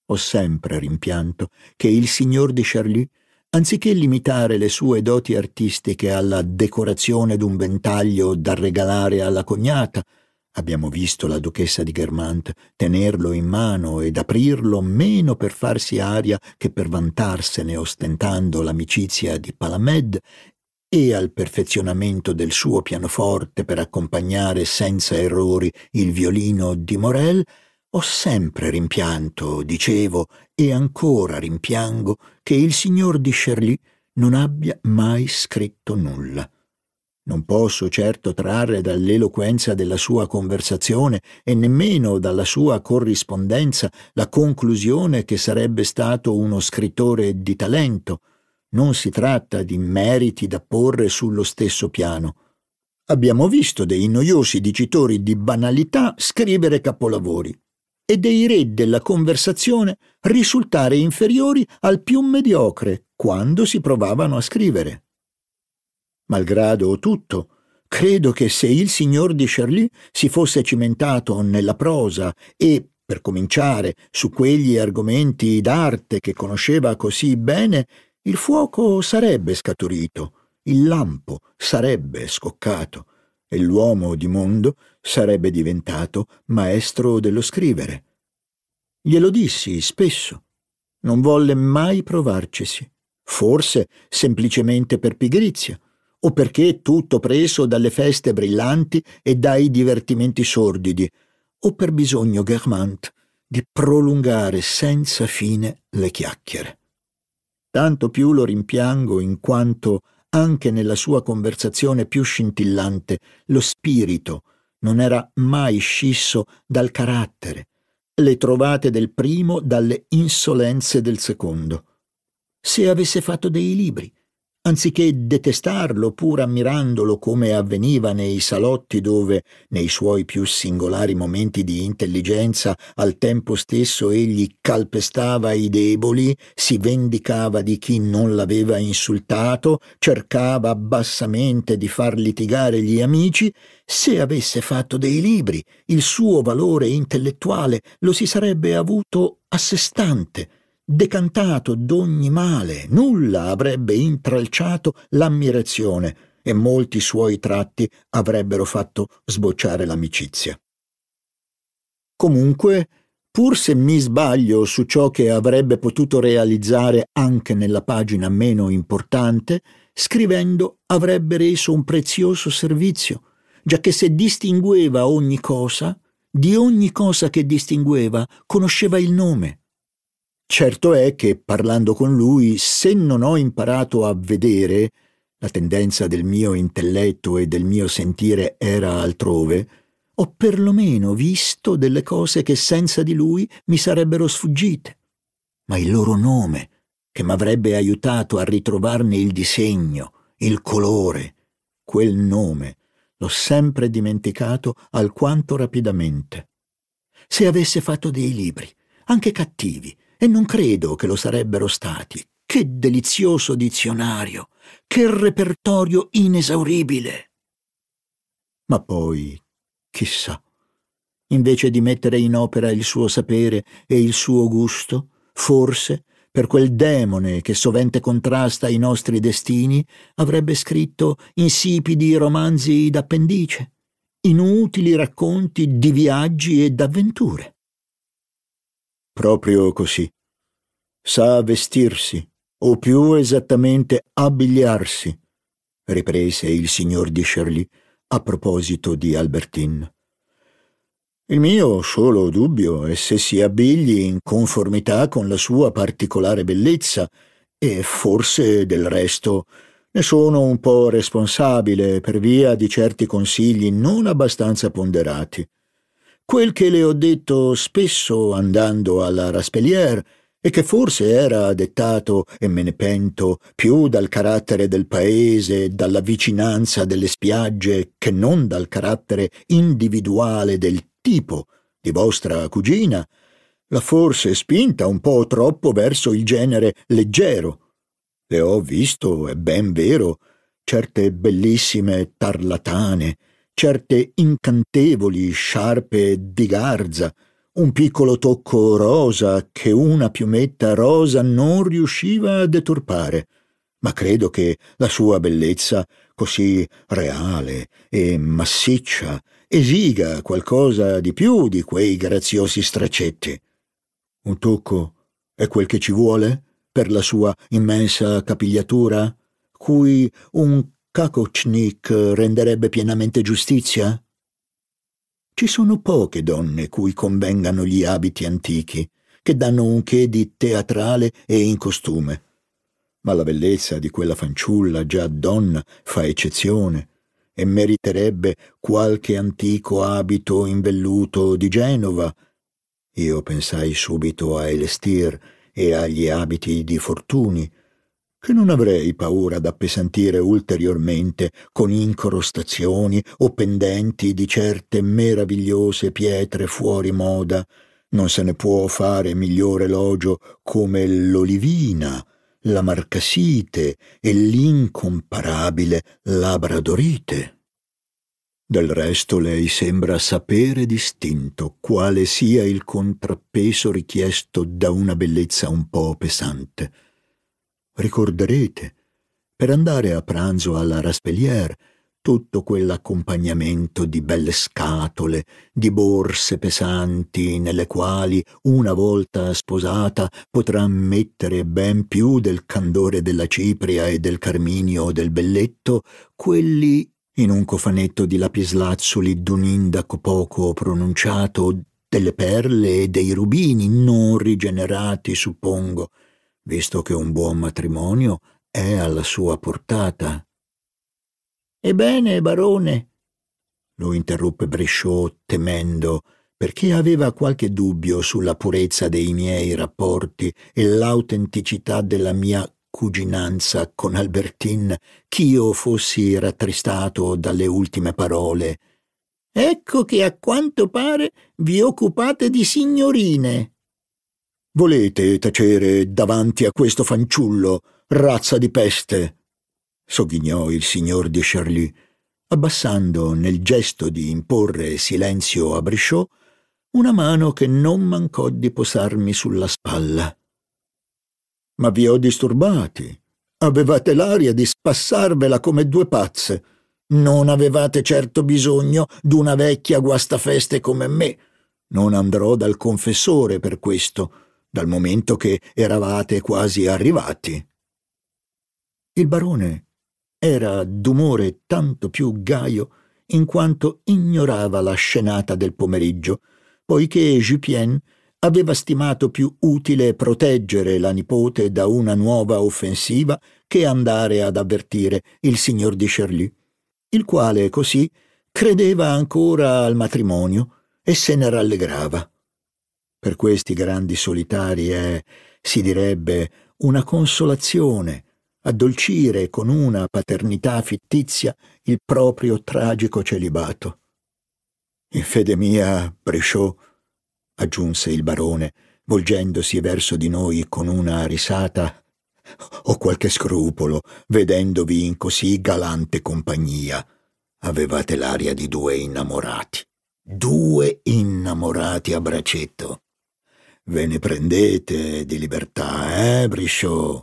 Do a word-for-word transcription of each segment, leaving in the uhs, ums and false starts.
Ho sempre rimpianto che il signor di Charlie, anziché limitare le sue doti artistiche alla decorazione d'un ventaglio da regalare alla cognata, abbiamo visto la duchessa di Guermantes tenerlo in mano ed aprirlo meno per farsi aria che per vantarsene ostentando l'amicizia di Palamède, e al perfezionamento del suo pianoforte per accompagnare senza errori il violino di Morel, ho sempre rimpianto, dicevo, e ancora rimpiango, che il signor di Charlie non abbia mai scritto nulla. Non posso certo trarre dall'eloquenza della sua conversazione e nemmeno dalla sua corrispondenza la conclusione che sarebbe stato uno scrittore di talento. Non si tratta di meriti da porre sullo stesso piano. Abbiamo visto dei noiosi dicitori di banalità scrivere capolavori e dei re della conversazione risultare inferiori al più mediocre quando si provavano a scrivere. Malgrado tutto, credo che se il signor di Charlie si fosse cimentato nella prosa e, per cominciare, su quegli argomenti d'arte che conosceva così bene, il fuoco sarebbe scaturito, il lampo sarebbe scoccato e l'uomo di mondo sarebbe diventato maestro dello scrivere. Glielo dissi spesso. Non volle mai provarcisi, forse semplicemente per pigrizia, o perché tutto preso dalle feste brillanti e dai divertimenti sordidi, o per bisogno Guermantes di prolungare senza fine le chiacchiere. Tanto più lo rimpiango in quanto anche nella sua conversazione più scintillante lo spirito non era mai scisso dal carattere, le trovate del primo dalle insolenze del secondo. Se avesse fatto dei libri, anziché detestarlo pur ammirandolo come avveniva nei salotti dove, nei suoi più singolari momenti di intelligenza, al tempo stesso egli calpestava i deboli, si vendicava di chi non l'aveva insultato, cercava bassamente di far litigare gli amici, se avesse fatto dei libri, il suo valore intellettuale lo si sarebbe avuto a sé stante, decantato d'ogni male, nulla avrebbe intralciato l'ammirazione e molti suoi tratti avrebbero fatto sbocciare l'amicizia. Comunque, pur se mi sbaglio su ciò che avrebbe potuto realizzare anche nella pagina meno importante, scrivendo avrebbe reso un prezioso servizio, giacché se distingueva ogni cosa, di ogni cosa che distingueva conosceva il nome. Certo è che, parlando con lui, se non ho imparato a vedere, la tendenza del mio intelletto e del mio sentire era altrove, ho perlomeno visto delle cose che senza di lui mi sarebbero sfuggite. Ma il loro nome, che m'avrebbe aiutato a ritrovarne il disegno, il colore, quel nome, l'ho sempre dimenticato alquanto rapidamente. Se avesse fatto dei libri, anche cattivi, e non credo che lo sarebbero stati. Che delizioso dizionario, che repertorio inesauribile! Ma poi, chissà, invece di mettere in opera il suo sapere e il suo gusto, forse, per quel demone che sovente contrasta i nostri destini, avrebbe scritto insipidi romanzi d'appendice, inutili racconti di viaggi e d'avventure. Proprio così. Sa vestirsi, o più esattamente abbigliarsi, riprese il signor di Charlie a proposito di Albertine. Il mio solo dubbio è se si abbigli in conformità con la sua particolare bellezza, e forse del resto ne sono un po' responsabile per via di certi consigli non abbastanza ponderati. Quel che le ho detto spesso andando alla Raspellière e che forse era dettato, e me ne pento, più dal carattere del paese e dalla vicinanza delle spiagge che non dal carattere individuale del tipo di vostra cugina, l'ha forse spinta un po' troppo verso il genere leggero. Le ho visto, è ben vero, certe bellissime tarlatane, certe incantevoli sciarpe di garza, un piccolo tocco rosa che una piumetta rosa non riusciva a deturpare, ma credo che la sua bellezza così reale e massiccia esiga qualcosa di più di quei graziosi straccetti. Un tocco è quel che ci vuole per la sua immensa capigliatura, cui un kakochnik renderebbe pienamente giustizia? Ci sono poche donne cui convengano gli abiti antichi, che danno un che di teatrale e in costume. Ma la bellezza di quella fanciulla già donna fa eccezione e meriterebbe qualche antico abito in velluto di Genova. Io pensai subito a Elestir e agli abiti di Fortuny, che non avrei paura d'appesantire ulteriormente con incrostazioni o pendenti di certe meravigliose pietre fuori moda. Non se ne può fare migliore elogio come l'olivina, la marcasite e l'incomparabile labradorite. Del resto lei sembra sapere distinto quale sia il contrappeso richiesto da una bellezza un po' pesante. Ricorderete, per andare a pranzo alla Raspellière, tutto quell'accompagnamento di belle scatole, di borse pesanti nelle quali, una volta sposata, potrà mettere ben più del candore della cipria e del carminio del belletto, quelli in un cofanetto di lapislazzuli d'un indaco poco pronunciato, delle perle e dei rubini non rigenerati, suppongo, visto che un buon matrimonio è alla sua portata. «Ebbene, barone», lo interruppe Brichot temendo, perché aveva qualche dubbio sulla purezza dei miei rapporti e l'autenticità della mia cuginanza con Albertine, ch'io fossi rattristato dalle ultime parole. «Ecco che a quanto pare vi occupate di signorine». «Volete tacere davanti a questo fanciullo, razza di peste?» sogghignò il signor de Charlus, abbassando nel gesto di imporre silenzio a Brichot una mano che non mancò di posarmi sulla spalla. «Ma vi ho disturbati. Avevate l'aria di spassarvela come due pazze. Non avevate certo bisogno d'una vecchia guastafeste come me. Non andrò dal confessore per questo, dal momento che eravate quasi arrivati». Il barone era d'umore tanto più gaio in quanto ignorava la scenata del pomeriggio, poiché Jupien aveva stimato più utile proteggere la nipote da una nuova offensiva che andare ad avvertire il signor di Charlus, il quale così credeva ancora al matrimonio e se ne rallegrava. Per questi grandi solitari è, si direbbe, una consolazione addolcire con una paternità fittizia il proprio tragico celibato. «In fede mia, Brichot», aggiunse il barone, volgendosi verso di noi con una risata, «ho qualche scrupolo, vedendovi in così galante compagnia. Avevate l'aria di due innamorati, due innamorati a braccetto. Ve ne prendete di libertà, eh, Brichot?»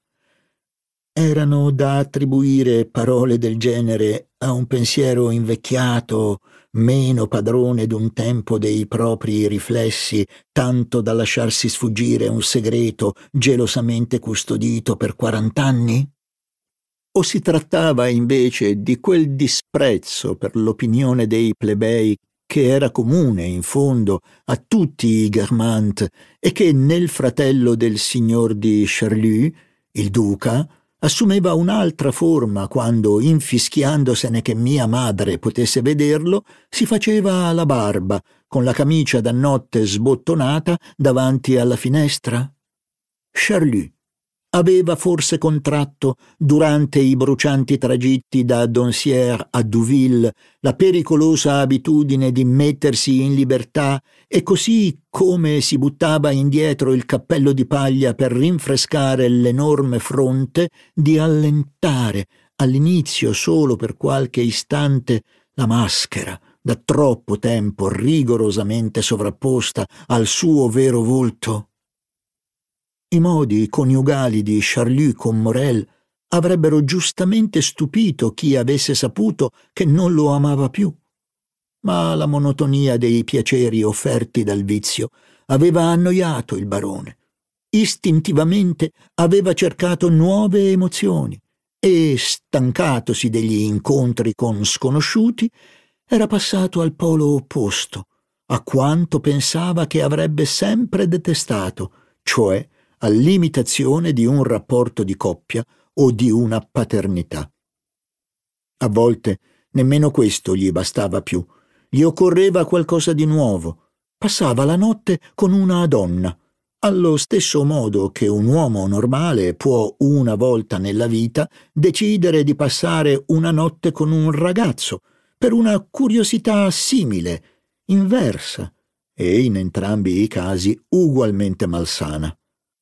Erano da attribuire parole del genere a un pensiero invecchiato, meno padrone d'un tempo dei propri riflessi, tanto da lasciarsi sfuggire un segreto gelosamente custodito per quarant'anni? O si trattava invece di quel disprezzo per l'opinione dei plebei che era comune, in fondo, a tutti i Guermantes e che nel fratello del signor di Charlus, il duca, assumeva un'altra forma quando, infischiandosene che mia madre potesse vederlo, si faceva la barba, con la camicia da notte sbottonata davanti alla finestra? Charlus aveva forse contratto, durante i brucianti tragitti da Doncières a Douville, la pericolosa abitudine di mettersi in libertà e così come si buttava indietro il cappello di paglia per rinfrescare l'enorme fronte, di allentare all'inizio solo per qualche istante la maschera da troppo tempo rigorosamente sovrapposta al suo vero volto. I modi coniugali di Charlus con Morel avrebbero giustamente stupito chi avesse saputo che non lo amava più, ma la monotonia dei piaceri offerti dal vizio aveva annoiato il barone. Istintivamente aveva cercato nuove emozioni e, stancatosi degli incontri con sconosciuti, era passato al polo opposto, a quanto pensava che avrebbe sempre detestato, cioè all'imitazione di un rapporto di coppia o di una paternità. A volte nemmeno questo gli bastava più, gli occorreva qualcosa di nuovo. Passava la notte con una donna, allo stesso modo che un uomo normale può una volta nella vita decidere di passare una notte con un ragazzo, per una curiosità simile, inversa, e in entrambi i casi ugualmente malsana.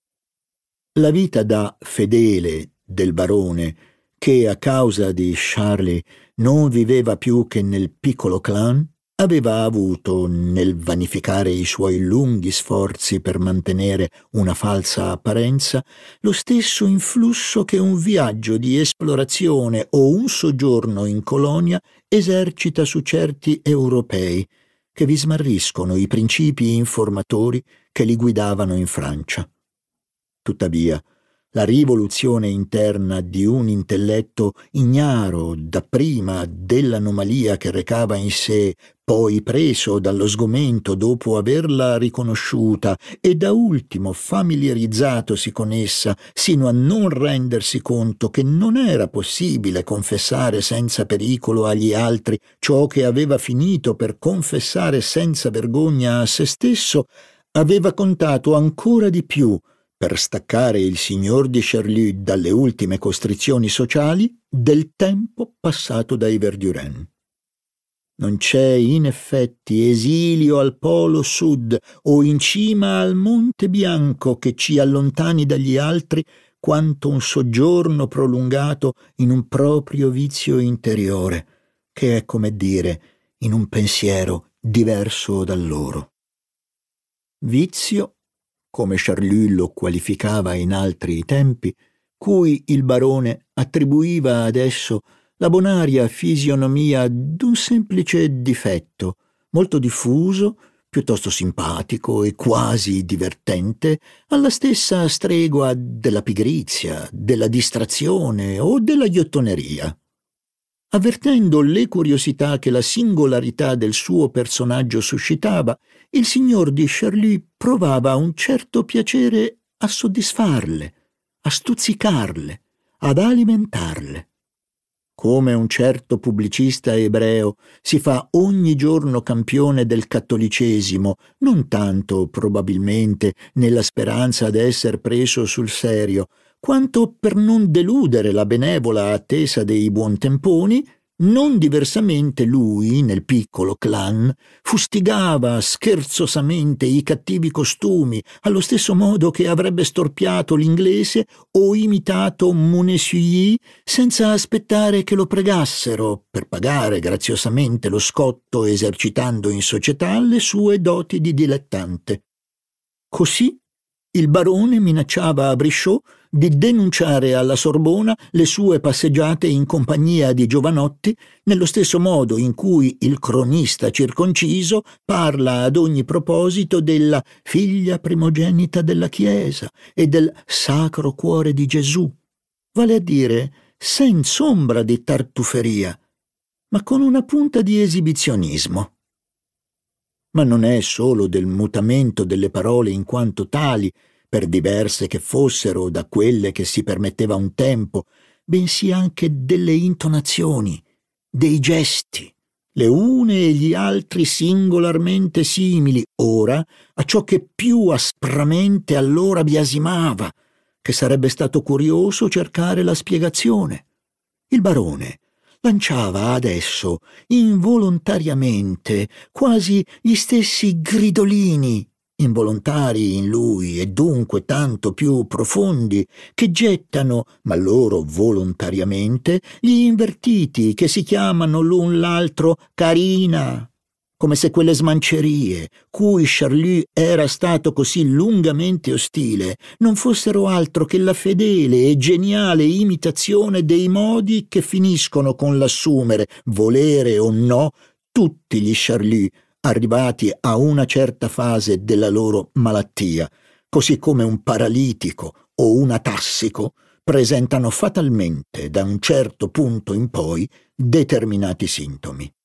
La vita da fedele del barone, che a causa di Charlie non viveva più che nel piccolo clan, aveva avuto, nel vanificare i suoi lunghi sforzi per mantenere una falsa apparenza, lo stesso influsso che un viaggio di esplorazione o un soggiorno in colonia esercita su certi europei, che vi smarriscono i principi informatori che li guidavano in Francia. Tuttavia, la rivoluzione interna di un intelletto ignaro dapprima dell'anomalia che recava in sé, poi preso dallo sgomento dopo averla riconosciuta e da ultimo familiarizzatosi con essa sino a non rendersi conto che non era possibile confessare senza pericolo agli altri ciò che aveva finito per confessare senza vergogna a se stesso, aveva contato ancora di più per staccare il signor di Charlus dalle ultime costrizioni sociali del tempo passato dai Verdurin. Non c'è in effetti esilio al polo sud o in cima al Monte Bianco che ci allontani dagli altri quanto un soggiorno prolungato in un proprio vizio interiore, che è come dire in un pensiero diverso dal loro. Vizio, come Charlus lo qualificava in altri tempi, cui il barone attribuiva adesso la bonaria fisionomia d'un semplice difetto, molto diffuso, piuttosto simpatico e quasi divertente, alla stessa stregua della pigrizia, della distrazione o della ghiottoneria. Avvertendo le curiosità che la singolarità del suo personaggio suscitava, il signor di Charlus provava un certo piacere a soddisfarle, a stuzzicarle, ad alimentarle. Come un certo pubblicista ebreo si fa ogni giorno campione del cattolicesimo, non tanto probabilmente nella speranza d'esser preso sul serio, quanto per non deludere la benevola attesa dei buontemponi, non diversamente lui, nel piccolo clan, fustigava scherzosamente i cattivi costumi, allo stesso modo che avrebbe storpiato l'inglese o imitato Monessouilly senza aspettare che lo pregassero per pagare graziosamente lo scotto esercitando in società le sue doti di dilettante. Così il barone minacciava a Brichot di denunciare alla Sorbona le sue passeggiate in compagnia di giovanotti, nello stesso modo in cui il cronista circonciso parla ad ogni proposito della figlia primogenita della Chiesa e del Sacro Cuore di Gesù, vale a dire senza ombra di tartufferia, ma con una punta di esibizionismo. Ma non è solo del mutamento delle parole in quanto tali, per diverse che fossero da quelle che si permetteva un tempo, bensì anche delle intonazioni, dei gesti, le une e gli altri singolarmente simili ora a ciò che più aspramente allora biasimava, che sarebbe stato curioso cercare la spiegazione. Il barone lanciava adesso involontariamente quasi gli stessi gridolini, involontari in lui e dunque tanto più profondi, che gettano, ma loro volontariamente, gli invertiti che si chiamano l'un l'altro carina, come se quelle smancerie, cui Charlie era stato così lungamente ostile, non fossero altro che la fedele e geniale imitazione dei modi che finiscono con l'assumere, volere o no, tutti gli Charlie arrivati a una certa fase della loro malattia, così come un paralitico o un atassico presentano fatalmente da un certo punto in poi determinati sintomi.